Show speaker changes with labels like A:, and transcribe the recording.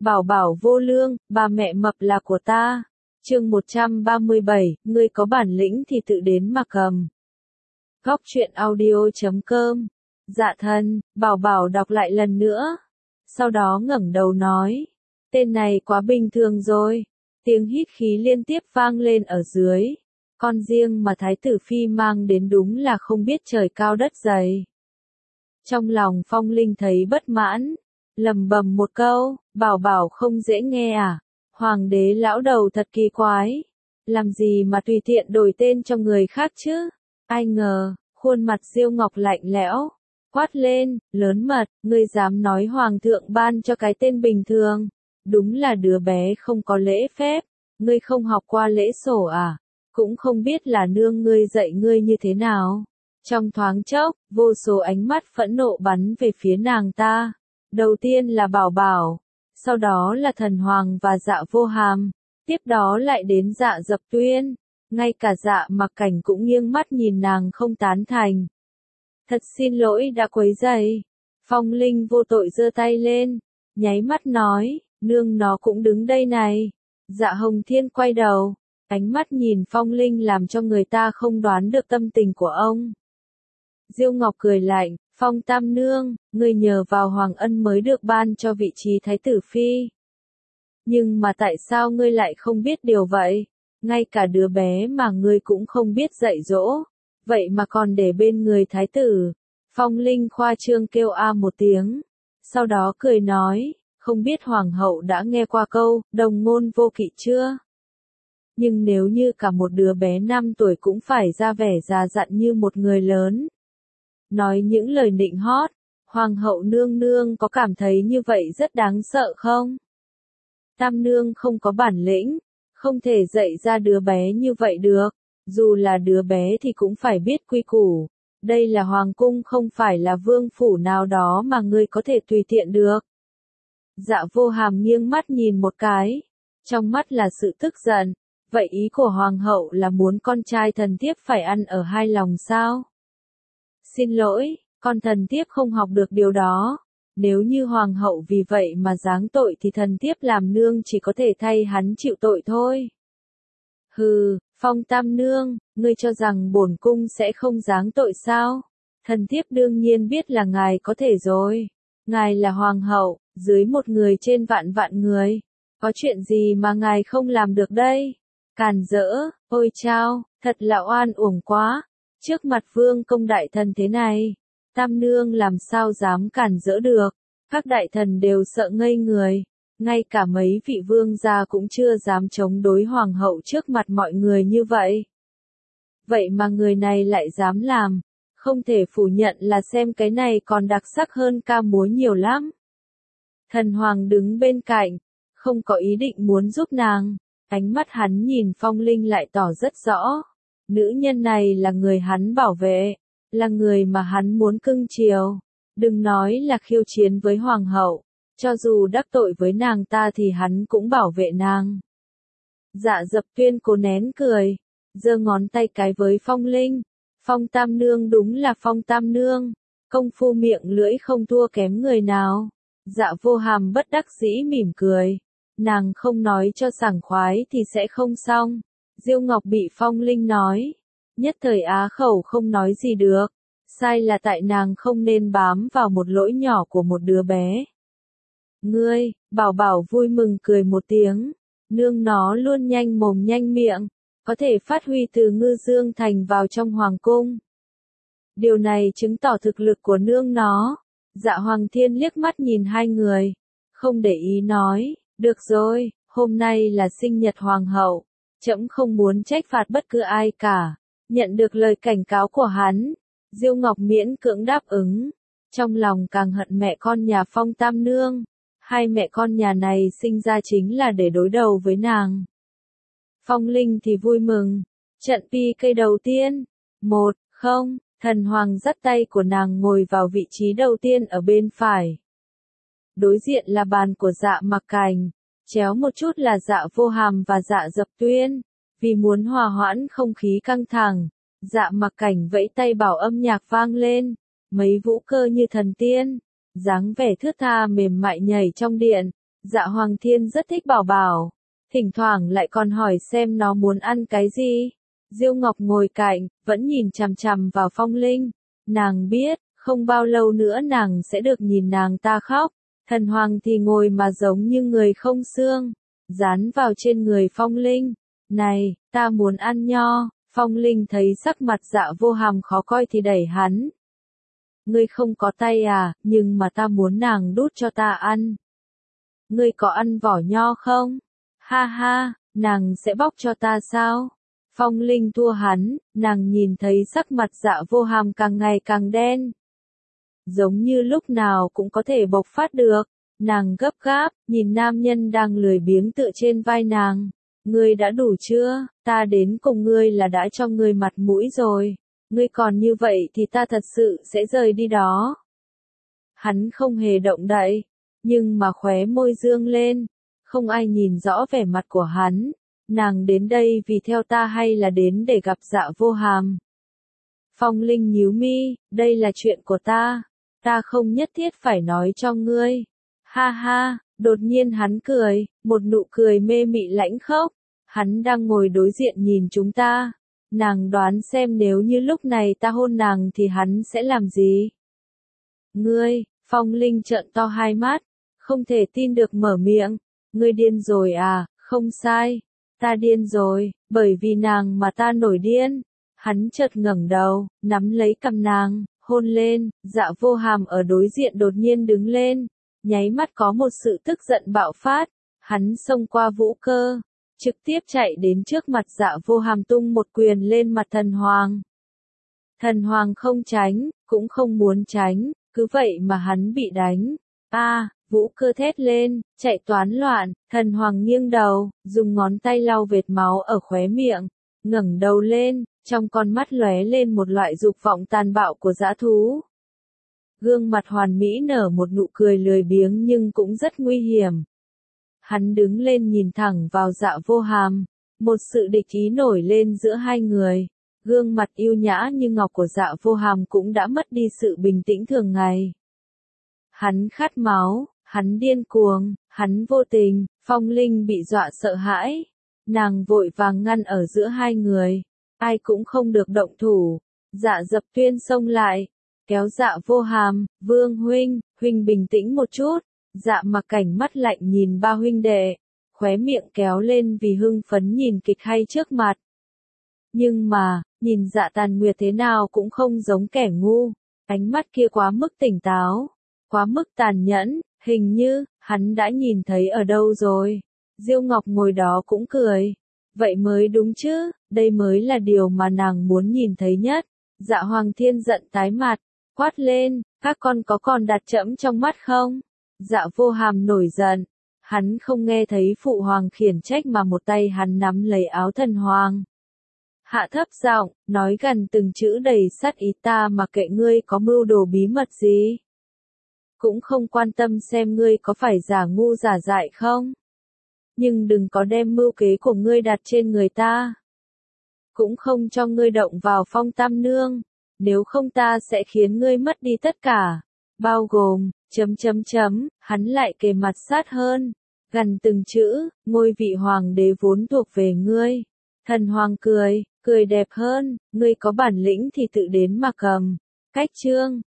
A: Bảo bảo vô lương, bà mẹ mập là của ta. Chương 137, ngươi có bản lĩnh thì tự đến mà cầm. Góc truyện audio.com. Dạ thân, bảo bảo đọc lại lần nữa. Sau đó ngẩng đầu nói, tên này quá bình thường rồi. Tiếng hít khí liên tiếp vang lên ở dưới. Con riêng mà Thái tử Phi mang đến đúng là không biết trời cao đất dày. Trong lòng Phong Linh thấy bất mãn, lầm bầm một câu, bảo bảo không dễ nghe à? Hoàng đế lão đầu thật kỳ quái. Làm gì mà tùy tiện đổi tên cho người khác chứ? Ai ngờ, khuôn mặt Diêu Ngọc lạnh lẽo, quát lên, lớn mật, ngươi dám nói hoàng thượng ban cho cái tên bình thường. Đúng là đứa bé không có lễ phép, ngươi không học qua lễ sổ à? Cũng không biết là nương ngươi dạy ngươi như thế nào. Trong thoáng chốc, vô số ánh mắt phẫn nộ bắn về phía nàng ta. Đầu tiên là Bảo Bảo, sau đó là Thần Hoàng và Dạ Vô Hàm, tiếp đó lại đến Dạ Dập Tuyên, ngay cả Dạ Mặc Cảnh cũng nghiêng mắt nhìn nàng không tán thành. Thật xin lỗi đã quấy rầy. Phong Linh vô tội giơ tay lên, nháy mắt nói, nương nó cũng đứng đây này. Dạ Hồng Thiên quay đầu, ánh mắt nhìn Phong Linh làm cho người ta không đoán được tâm tình của ông. Diêu Ngọc cười lạnh, Phong Tam Nương, ngươi nhờ vào Hoàng Ân mới được ban cho vị trí Thái tử Phi. Nhưng mà tại sao ngươi lại không biết điều vậy? Ngay cả đứa bé mà ngươi cũng không biết dạy dỗ, vậy mà còn để bên người Thái tử. Phong Linh khoa trương kêu a một tiếng, sau đó cười nói, không biết Hoàng hậu đã nghe qua câu, đồng ngôn vô kỵ chưa? Nhưng nếu như cả một đứa bé 5 tuổi cũng phải ra vẻ già dặn như một người lớn, nói những lời nịnh hót, Hoàng hậu nương nương có cảm thấy như vậy rất đáng sợ không? Tam nương không có bản lĩnh, không thể dạy ra đứa bé như vậy được, dù là đứa bé thì cũng phải biết quy củ. Đây là hoàng cung không phải là vương phủ nào đó mà ngươi có thể tùy tiện được. Dạ Vô Hàm nghiêng mắt nhìn một cái, trong mắt là sự tức giận, vậy ý của hoàng hậu là muốn con trai thần thiếp phải ăn ở hai lòng sao? Xin lỗi, con thần thiếp không học được điều đó. Nếu như hoàng hậu vì vậy mà giáng tội thì thần thiếp làm nương chỉ có thể thay hắn chịu tội thôi. Hừ, Phong Tam Nương, ngươi cho rằng bổn cung sẽ không giáng tội sao? Thần thiếp đương nhiên biết là ngài có thể rồi. Ngài là hoàng hậu, dưới một người trên vạn vạn người. Có chuyện gì mà ngài không làm được đây? Càn rỡ, ôi chao, thật là oan uổng quá. Trước mặt vương công đại thần thế này, Tam Nương làm sao dám cản rỡ được, các đại thần đều sợ ngây người, ngay cả mấy vị vương gia cũng chưa dám chống đối hoàng hậu trước mặt mọi người như vậy. Vậy mà người này lại dám làm, không thể phủ nhận là xem cái này còn đặc sắc hơn ca múa nhiều lắm. Thần Hoàng đứng bên cạnh, không có ý định muốn giúp nàng, ánh mắt hắn nhìn Phong Linh lại tỏ rất rõ. Nữ nhân này là người hắn bảo vệ, là người mà hắn muốn cưng chiều. Đừng nói là khiêu chiến với hoàng hậu, cho dù đắc tội với nàng ta thì hắn cũng bảo vệ nàng. Dạ Dập Tuyên cố nén cười, giơ ngón tay cái với Phong Linh. Phong Tam Nương đúng là Phong Tam Nương, công phu miệng lưỡi không thua kém người nào. Dạ Vô Hàm bất đắc dĩ mỉm cười, nàng không nói cho sảng khoái thì sẽ không xong. Diêu Ngọc bị Phong Linh nói, nhất thời á khẩu không nói gì được, sai là tại nàng không nên bám vào một lỗi nhỏ của một đứa bé. Ngươi, Bảo Bảo vui mừng cười một tiếng, nương nó luôn nhanh mồm nhanh miệng, có thể phát huy từ Ngư Dương Thành vào trong hoàng cung. Điều này chứng tỏ thực lực của nương nó. Dạ Hoàng Thiên liếc mắt nhìn hai người, không để ý nói, được rồi, hôm nay là sinh nhật hoàng hậu. Trẫm không muốn trách phạt bất cứ ai cả. Nhận được lời cảnh cáo của hắn, Diêu Ngọc miễn cưỡng đáp ứng. Trong lòng càng hận mẹ con nhà Phong Tam Nương. Hai mẹ con nhà này sinh ra chính là để đối đầu với nàng. Phong Linh thì vui mừng. Trận PK đầu tiên. 1-0, Thần Hoàng dắt tay của nàng ngồi vào vị trí đầu tiên ở bên phải. Đối diện là bàn của Dạ Mặc Cảnh. Chéo một chút là Dạ Vô Hàm và Dạ Dập Tuyên. Vì muốn hòa hoãn không khí căng thẳng, Dạ Mặc Cảnh vẫy tay bảo âm nhạc vang lên, mấy vũ cơ như thần tiên, dáng vẻ thướt tha mềm mại nhảy trong điện, Dạ Hoàng Thiên rất thích Bảo Bảo, thỉnh thoảng lại còn hỏi xem nó muốn ăn cái gì. Diêu Ngọc ngồi cạnh, vẫn nhìn chằm chằm vào Phong Linh. Nàng biết, không bao lâu nữa nàng sẽ được nhìn nàng ta khóc. Thần Hoàng thì ngồi mà giống như người không xương, dán vào trên người Phong Linh. Này, ta muốn ăn nho. Phong Linh thấy sắc mặt Dạ Vô Hàm khó coi thì đẩy hắn. Ngươi không có tay à, nhưng mà ta muốn nàng đút cho ta ăn. Ngươi có ăn vỏ nho không? Ha ha, nàng sẽ bóc cho ta sao? Phong Linh thua hắn, nàng nhìn thấy sắc mặt Dạ Vô Hàm càng ngày càng đen. Giống như lúc nào cũng có thể bộc phát được. Nàng gấp gáp, nhìn nam nhân đang lười biếng tựa trên vai nàng. Ngươi đã đủ chưa? Ta đến cùng ngươi là đã cho ngươi mặt mũi rồi. Ngươi còn như vậy thì ta thật sự sẽ rời đi đó. Hắn không hề động đậy, nhưng mà khóe môi dương lên. Không ai nhìn rõ vẻ mặt của hắn. Nàng đến đây vì theo ta hay là đến để gặp Dạ Vô Hàm? Phong Linh nhíu mi, đây là chuyện của ta. Ta không nhất thiết phải nói cho ngươi. Ha ha, đột nhiên hắn cười, một nụ cười mê mị lãnh khốc. Hắn đang ngồi đối diện nhìn chúng ta. Nàng đoán xem nếu như lúc này ta hôn nàng thì hắn sẽ làm gì? Ngươi, Phong Linh trợn to hai mắt, không thể tin được mở miệng. Ngươi điên rồi à? Không sai, ta điên rồi, bởi vì nàng mà ta nổi điên. Hắn chợt ngẩng đầu, nắm lấy cằm nàng, hôn lên. Dạ Vô Hàm ở đối diện đột nhiên đứng lên, nháy mắt có một sự tức giận bạo phát. Hắn xông qua Vũ Cơ, trực tiếp chạy đến trước mặt Dạ Vô Hàm tung một quyền lên mặt Thần Hoàng. Thần Hoàng không tránh, cũng không muốn tránh, cứ vậy mà hắn bị đánh. Vũ Cơ thét lên, chạy toán loạn. Thần Hoàng nghiêng đầu, dùng ngón tay lau vệt máu ở khóe miệng, ngẩng đầu lên, trong con mắt lóe lên một loại dục vọng tàn bạo của dã thú. Gương mặt hoàn mỹ nở một nụ cười lười biếng nhưng cũng rất nguy hiểm. Hắn đứng lên nhìn thẳng vào Dạ Vô Hàm, một sự địch ý nổi lên giữa hai người. Gương mặt yêu nhã như ngọc của Dạ Vô Hàm cũng đã mất đi sự bình tĩnh thường ngày. Hắn khát máu, hắn điên cuồng, hắn vô tình. Phong Linh bị dọa sợ hãi. Nàng vội vàng ngăn ở giữa hai người. Ai cũng không được động thủ. Dạ Dập Tuyên xông lại, kéo Dạ Vô Hàm. Vương huynh, huynh bình tĩnh một chút. Dạ Mặc Cảnh mắt lạnh nhìn ba huynh đệ, khóe miệng kéo lên vì hưng phấn nhìn kịch hay trước mặt. Nhưng mà, nhìn Dạ Tàn Nguyệt thế nào cũng không giống kẻ ngu. Ánh mắt kia quá mức tỉnh táo, quá mức tàn nhẫn, hình như, hắn đã nhìn thấy ở đâu rồi. Diêu Ngọc ngồi đó cũng cười. Vậy mới đúng chứ, đây mới là điều mà nàng muốn nhìn thấy nhất. Dạ Hoàng Thiên giận tái mặt, quát lên, các con có còn đặt trẫm trong mắt không? Dạ Vô Hàm nổi giận. Hắn không nghe thấy phụ hoàng khiển trách mà một tay hắn nắm lấy áo Thần Hoàng. Hạ thấp giọng, nói gần từng chữ đầy sát ý, ta mà kệ ngươi có mưu đồ bí mật gì. Cũng không quan tâm xem ngươi có phải giả ngu giả dại không. Nhưng đừng có đem mưu kế của ngươi đặt trên người ta. Cũng không cho ngươi động vào Phong Tam Nương. Nếu không ta sẽ khiến ngươi mất đi tất cả. Bao gồm, hắn lại kề mặt sát hơn. Gần từng chữ, ngôi vị hoàng đế vốn thuộc về ngươi. Thần Hoàng cười, cười đẹp hơn, ngươi có bản lĩnh thì tự đến mà cầm. Cách chương